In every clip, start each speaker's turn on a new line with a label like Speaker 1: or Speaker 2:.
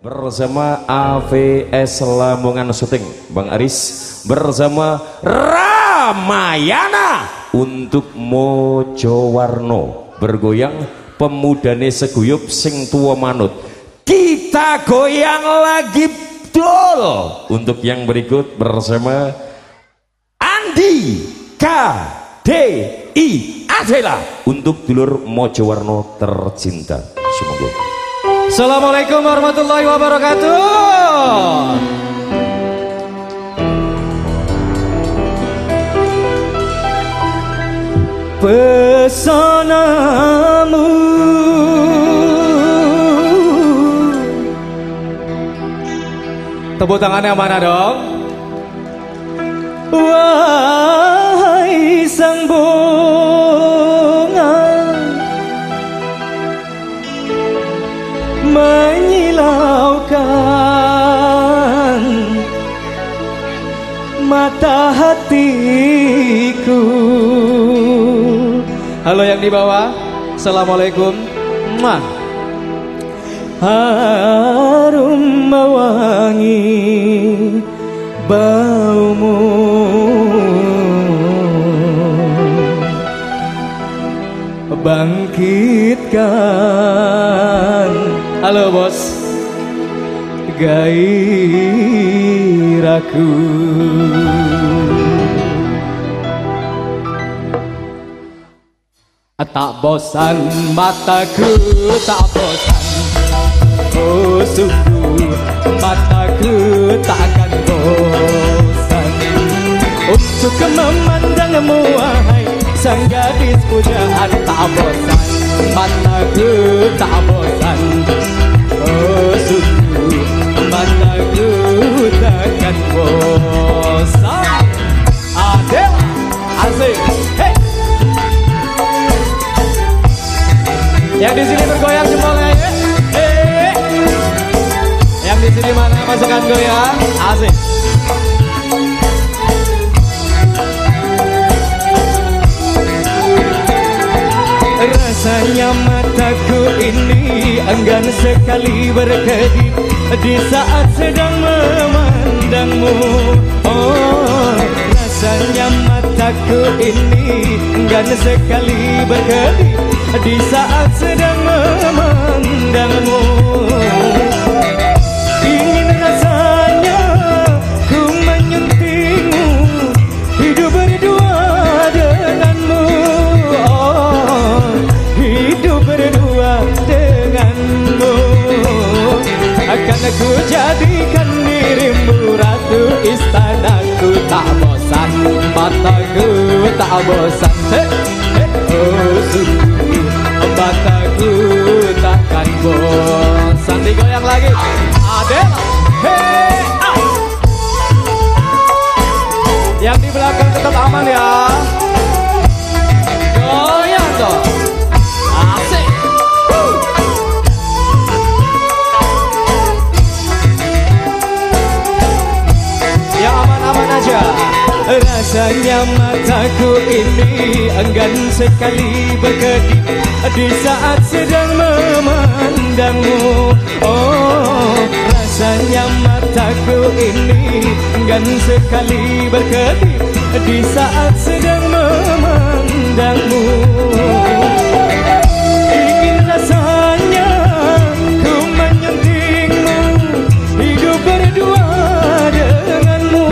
Speaker 1: bersama AVS Lamongan Syuting Bang Aris bersama Ramayana untuk Mojowarno bergoyang pemudane seguyup sing tua manut. Kita goyang lagi dol untuk yang berikut bersama Andi KDI Adela untuk dulur Mojowarno tercinta. Semoga.
Speaker 2: Assalamualaikum warahmatullahi wabarakatuh. Pesonamu tepuk tangannya mana dong? Wahai sang bunga menyilaukan mata hatiku. Halo yang di bawah, assalamualaikum. Harum mewangi baumu, bangkitkan, halo bos, gairahku. Tak bosan mataku, tak bosan, oh sungguh mataku takkan bosan untuk memandangmu wahai sang gadis pujaan. Tak bosan mataku, tak bosan, oh sungguh mataku takkan bosan. Adel asik, hey. Yang di sini bergoyang jempolnya ya. Yang di sini mana masukkan goyang? Asik. Rasanya mataku ini enggan sekali berkedip di saat sedang memandangmu. Oh, rasanya mataku ini enggan sekali berkedip di saat sedang memandangmu. Ingin rasanya ku menyentingmu, hidup berdua denganmu. Oh, hidup berdua denganmu. Akan aku jadikan dirimu ratu istanaku. Tak bosan mataku, tak bosan. Oh sungguh mataku takkan bosan. Digoyang lagi Adel, hey, ah. Yang di belakang tetap aman ya. Goyang dong, asik. Ya aman-aman aja. Rasanya mataku ini enggan sekali berkedip di saat sedang memandangmu. Oh, rasanya mataku ini enggan sekali berkedip di saat sedang memandangmu. Ingin rasanya ku menyentingmu, hidup berdua denganmu.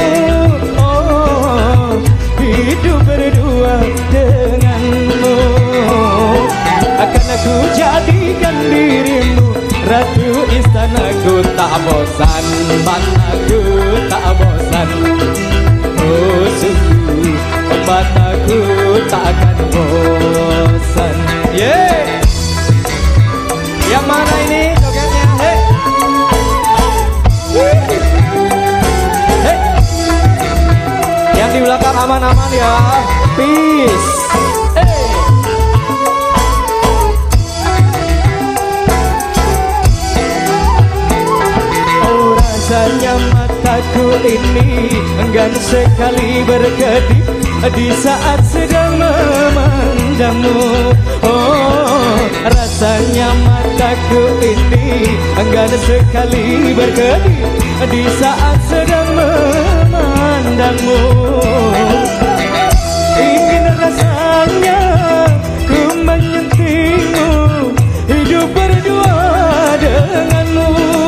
Speaker 2: Hidup berdua denganmu. Akan aku jadikan dirimu ratu istanaku. Tak bosan mataku, tak bosan, oh sungguh mataku takkan bosan. Yeah. Yang mana ini jogetnya? Hey. Hey. Yang di belakang aman-aman ya. Peace. Hey. Oh, rasanya mataku ini enggan sekali berkedip di saat sedang memandangmu. Oh, rasa Rasanya mataku ini enggan sekali berkedip di saat sedang memandangmu. Ingin rasanya ku menyentingmu, hidup berdua denganmu.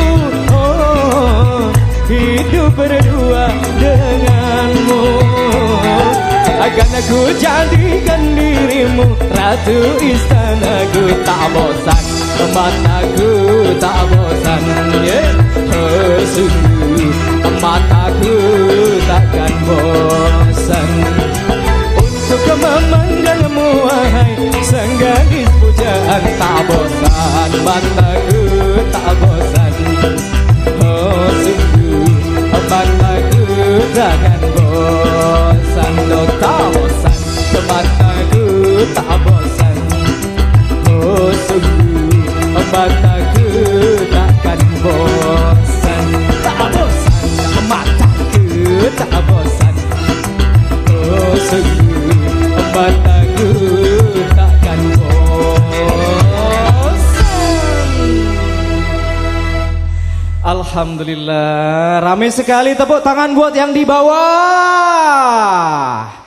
Speaker 2: Oh, hidup berdua denganmu. Akan aku jadikan dirimu ratu istanaku, tak bosan, mataku tak bosan, oh sungguh mataku takkan bosan untuk memandangmu, wahai sang gadis pujaan. Tak bosan, mataku tak bosan, oh sungguh mataku takkan bosan. Oh, tak bosan, mataku tak bosan, oh sungguh mataku takkan bosan. Tak bosan, mataku tak bosan, oh sungguh mataku takkan bosan. Alhamdulillah, ramai sekali, tepuk tangan buat yang di bawah.